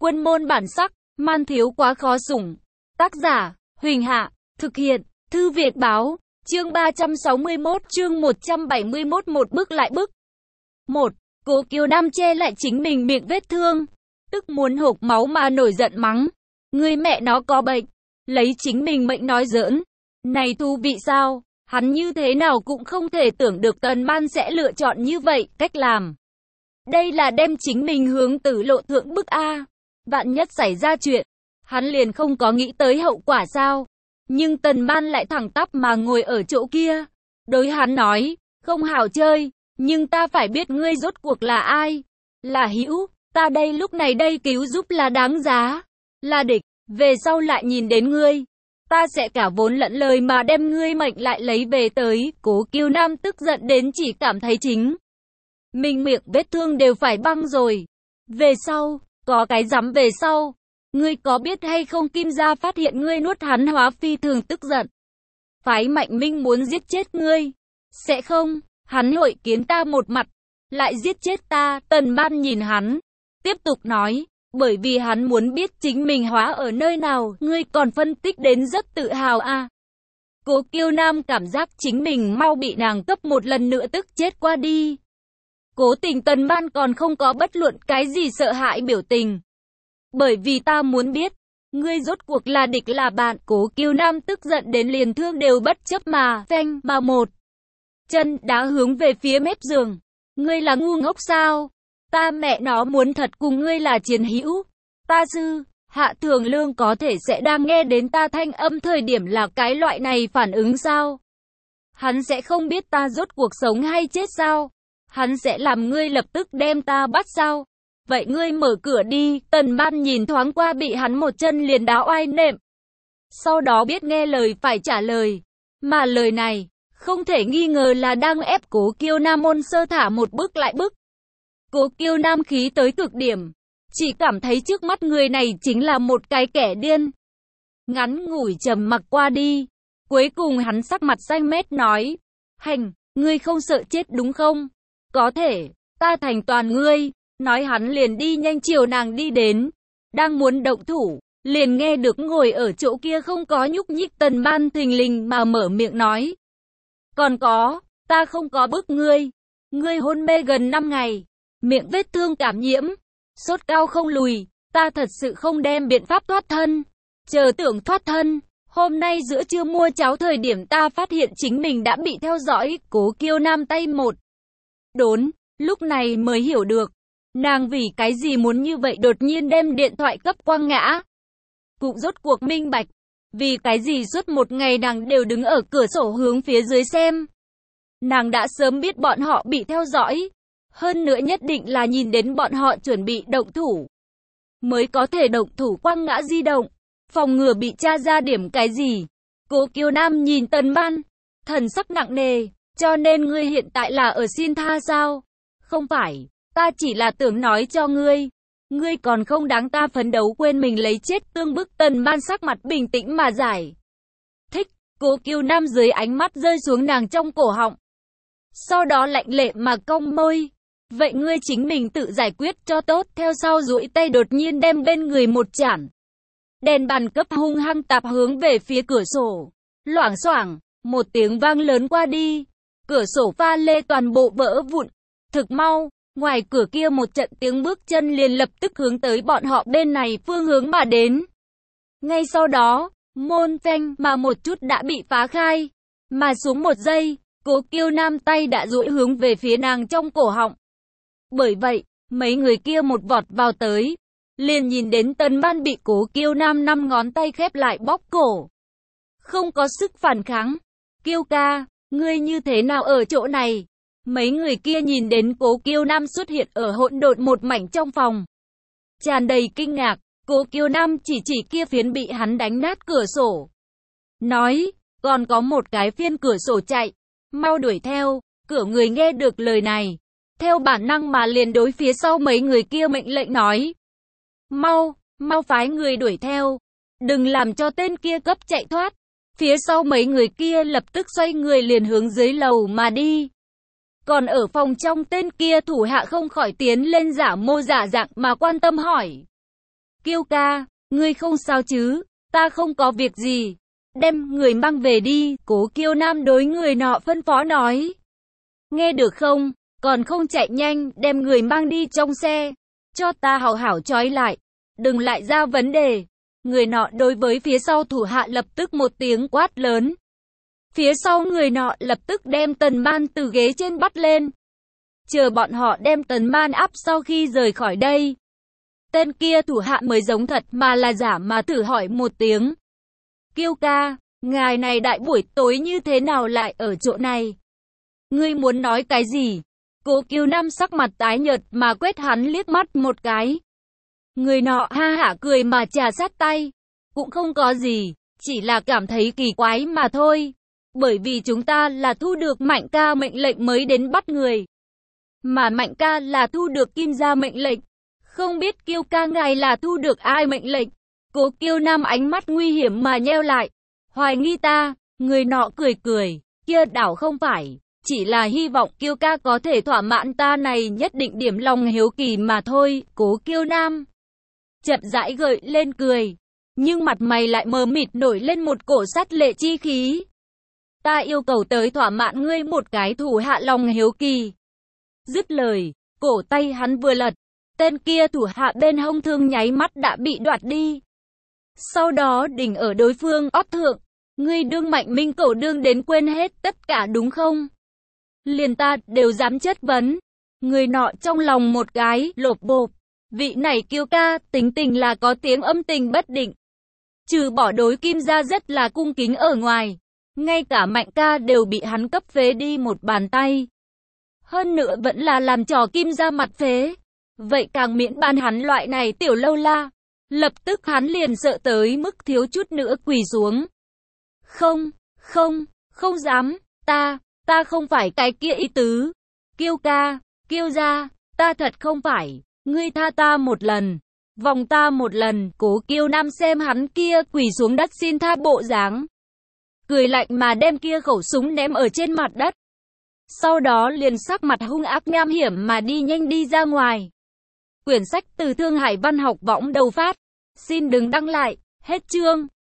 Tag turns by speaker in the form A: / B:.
A: Quân môn bản sắc, man thiếu quá khó sủng. Tác giả, Huỳnh Hạ, thực hiện, Thư Việt Báo, chương 361, chương 171, một bước lại bước. 1. Cố Kiều Nam che lại chính mình miệng vết thương, tức muốn hộc máu mà nổi giận mắng. Người mẹ nó có bệnh, lấy chính mình mệnh nói giỡn. Này thú vị sao, hắn như thế nào cũng không thể tưởng được Tần Ban sẽ lựa chọn như vậy, cách làm. Đây là đem chính mình hướng tử lộ thượng bức A. Vạn nhất xảy ra chuyện, hắn liền không có nghĩ tới hậu quả sao. Nhưng Tần Ban lại thẳng tắp mà ngồi ở chỗ kia. Đối hắn nói, không hảo chơi, nhưng ta phải biết ngươi rốt cuộc là ai. Là hữu, ta đây lúc này đây cứu giúp là đáng giá. Là địch, về sau lại nhìn đến ngươi, ta sẽ cả vốn lẫn lời mà đem ngươi mệnh lại lấy về tới. Cố Kiều Nam tức giận đến chỉ cảm thấy chính mình miệng vết thương đều phải băng rồi. Về sau, có cái rắm về sau. Ngươi có biết hay không Kim gia phát hiện ngươi nuốt hắn hóa phi thường tức giận. Phái Mạnh Minh muốn giết chết ngươi. Sẽ không, hắn hội kiến ta một mặt, lại giết chết ta. Tần Ban nhìn hắn, tiếp tục nói, bởi vì hắn muốn biết chính mình hóa ở nơi nào. Ngươi còn phân tích đến rất tự hào à. Cố Kiều Nam cảm giác chính mình mau bị nàng cấp một lần nữa tức chết qua đi. Cố tình Tần Ban còn không có bất luận cái gì sợ hãi biểu tình. Bởi vì ta muốn biết, ngươi rốt cuộc là địch là bạn. Cố Kiều Nam tức giận đến liền thương đều bất chấp mà, phanh, mà một chân đá hướng về phía mép giường. Ngươi là ngu ngốc sao? Ta mẹ nó muốn thật cùng ngươi là chiến hữu. Ta sư, Hạ Thường Lương có thể sẽ đang nghe đến ta thanh âm thời điểm là cái loại này phản ứng sao? Hắn sẽ không biết ta rốt cuộc sống hay chết sao? Hắn sẽ làm ngươi lập tức đem ta bắt sao? Vậy ngươi mở cửa đi. Tần Ban nhìn thoáng qua bị hắn một chân liền đá oai nệm. Sau đó biết nghe lời phải trả lời. Mà lời này, không thể nghi ngờ là đang ép Cố Kiều Nam ôn sơ thả một bước lại bước. Cố Kiều Nam khí tới cực điểm. Chỉ cảm thấy trước mắt người này chính là một cái kẻ điên. Ngắn ngủi trầm mặc qua đi. Cuối cùng hắn sắc mặt xanh mét nói. Hành, ngươi không sợ chết đúng không? Có thể, ta thành toàn ngươi. Nói hắn liền đi nhanh chiều nàng đi đến. Đang muốn động thủ, liền nghe được ngồi ở chỗ kia không có nhúc nhích Tần Ban thình lình mà mở miệng nói. Còn có, ta không có bức ngươi. Ngươi hôn mê gần 5 ngày. Miệng vết thương cảm nhiễm. Sốt cao không lùi. Ta thật sự không đem biện pháp thoát thân. Chờ tưởng thoát thân. Hôm nay giữa trưa mua cháo thời điểm ta phát hiện chính mình đã bị theo dõi. Cố Kiều Nam tay một đốn. Lúc này mới hiểu được. Nàng vì cái gì muốn như vậy đột nhiên đem điện thoại cấp quăng ngã. Cũng rốt cuộc minh bạch. Vì cái gì suốt một ngày nàng đều đứng ở cửa sổ hướng phía dưới xem. Nàng đã sớm biết bọn họ bị theo dõi. Hơn nữa nhất định là nhìn đến bọn họ chuẩn bị động thủ. Mới có thể động thủ quăng ngã di động. Phòng ngừa bị tra ra điểm cái gì. Cố Kiều Nam nhìn Tần Ban. Thần sắc nặng nề. Cho nên ngươi hiện tại là ở xin tha sao? Không phải. Ta chỉ là tưởng nói cho ngươi. Ngươi còn không đáng ta phấn đấu quên mình lấy chết tương bức. Tần Ban sắc mặt bình tĩnh mà giải thích. Cố Kiều Nam dưới ánh mắt rơi xuống nàng trong cổ họng. Sau đó lạnh lệ mà cong môi. Vậy ngươi chính mình tự giải quyết cho tốt. Theo sau duỗi tay đột nhiên đem bên người một chản đèn bàn cấp hung hăng tạp hướng về phía cửa sổ. Loảng xoảng, một tiếng vang lớn qua đi. Cửa sổ pha lê toàn bộ vỡ vụn. Thực mau, ngoài cửa kia một trận tiếng bước chân liền lập tức hướng tới bọn họ bên này phương hướng mà đến. Ngay sau đó, môn phanh mà một chút đã bị phá khai. Mà xuống một giây, Cố Kiều Nam tay đã duỗi hướng về phía nàng trong cổ họng. Bởi vậy, mấy người kia một vọt vào tới. Liền nhìn đến Tần Ban bị Cố Kiều Nam 5 ngón tay khép lại bóp cổ. Không có sức phản kháng. Kiều ca, ngươi như thế nào ở chỗ này? Mấy người kia nhìn đến Cố Kiều Nam xuất hiện ở hỗn độn một mảnh trong phòng. Tràn đầy kinh ngạc, Cố Kiều Nam chỉ kia phiến bị hắn đánh nát cửa sổ. Nói, còn có một cái phiên cửa sổ chạy. Mau đuổi theo. Cửa người nghe được lời này. Theo bản năng mà liền đối phía sau mấy người kia mệnh lệnh nói. Mau phái người đuổi theo. Đừng làm cho tên kia cấp chạy thoát. Phía sau mấy người kia lập tức xoay người liền hướng dưới lầu mà đi. Còn ở phòng trong tên kia thủ hạ không khỏi tiến lên giả mô giả dạng mà quan tâm hỏi. Kiêu ca, ngươi không sao chứ? Ta không có việc gì. Đem người mang về đi, Cố Kiêu Nam đối người nọ phân phó nói. Nghe được không? Còn không chạy nhanh, đem người mang đi trong xe. Cho ta hảo hảo trói lại. Đừng lại ra vấn đề. Người nọ đối với phía sau thủ hạ lập tức một tiếng quát lớn. Phía sau người nọ lập tức đem Tần Man từ ghế trên bắt lên. Chờ bọn họ đem Tần Man áp sau khi rời khỏi đây. Tên kia thủ hạ mới giống thật mà là giả mà thử hỏi một tiếng. Kiêu ca, ngài này đại buổi tối như thế nào lại ở chỗ này? Ngươi muốn nói cái gì? Cố Kiêu Nam sắc mặt tái nhợt mà quét hắn liếc mắt một cái. Người nọ ha hả cười mà trà sát tay. Cũng không có gì, chỉ là cảm thấy kỳ quái mà thôi. Bởi vì chúng ta là thu được Mạnh ca mệnh lệnh mới đến bắt người. Mà Mạnh ca là thu được Kim gia mệnh lệnh. Không biết Kiêu ca ngài là thu được ai mệnh lệnh? Cố Kiêu Nam ánh mắt nguy hiểm mà nheo lại. Hoài nghi ta, người nọ cười cười. Kia đảo không phải, chỉ là hy vọng Kiêu ca có thể thỏa mãn ta này nhất định điểm lòng hiếu kỳ mà thôi. Cố Kiêu Nam chậm rãi gợi lên cười. Nhưng mặt mày lại mờ mịt nổi lên một cổ sát lệ chi khí. Ta yêu cầu tới thỏa mãn ngươi một cái thủ hạ lòng hiếu kỳ. Dứt lời, cổ tay hắn vừa lật. Tên kia thủ hạ bên hông thương nháy mắt đã bị đoạt đi. Sau đó đỉnh ở đối phương ót thượng. Ngươi đương Mạnh Minh Cẩu đương đến quên hết tất cả đúng không? Liền ta đều dám chất vấn. Người nọ trong lòng một cái lộp bộp. Vị này Kiêu ca tính tình là có tiếng âm tình bất định. Trừ bỏ đối Kim gia rất là cung kính ở ngoài. Ngay cả Mạnh ca đều bị hắn cấp phế đi một bàn tay. Hơn nữa vẫn là làm trò Kim gia mặt phế. Vậy càng miễn ban hắn loại này tiểu lâu la. Lập tức hắn liền sợ tới mức thiếu chút nữa quỳ xuống. Không dám, ta không phải cái kia ý tứ. Kiêu ca, Kiêu gia, ta thật không phải, ngươi tha ta một lần, vòng ta một lần. Cố Kiêu Nam xem hắn kia quỳ xuống đất xin tha bộ dáng. Cười lạnh mà đem kia khẩu súng ném ở trên mặt đất. Sau đó liền sắc mặt hung ác nham hiểm mà đi nhanh đi ra ngoài. Quyển sách từ Thương Hải Văn học võng đầu phát. Xin đừng đăng lại, hết chương.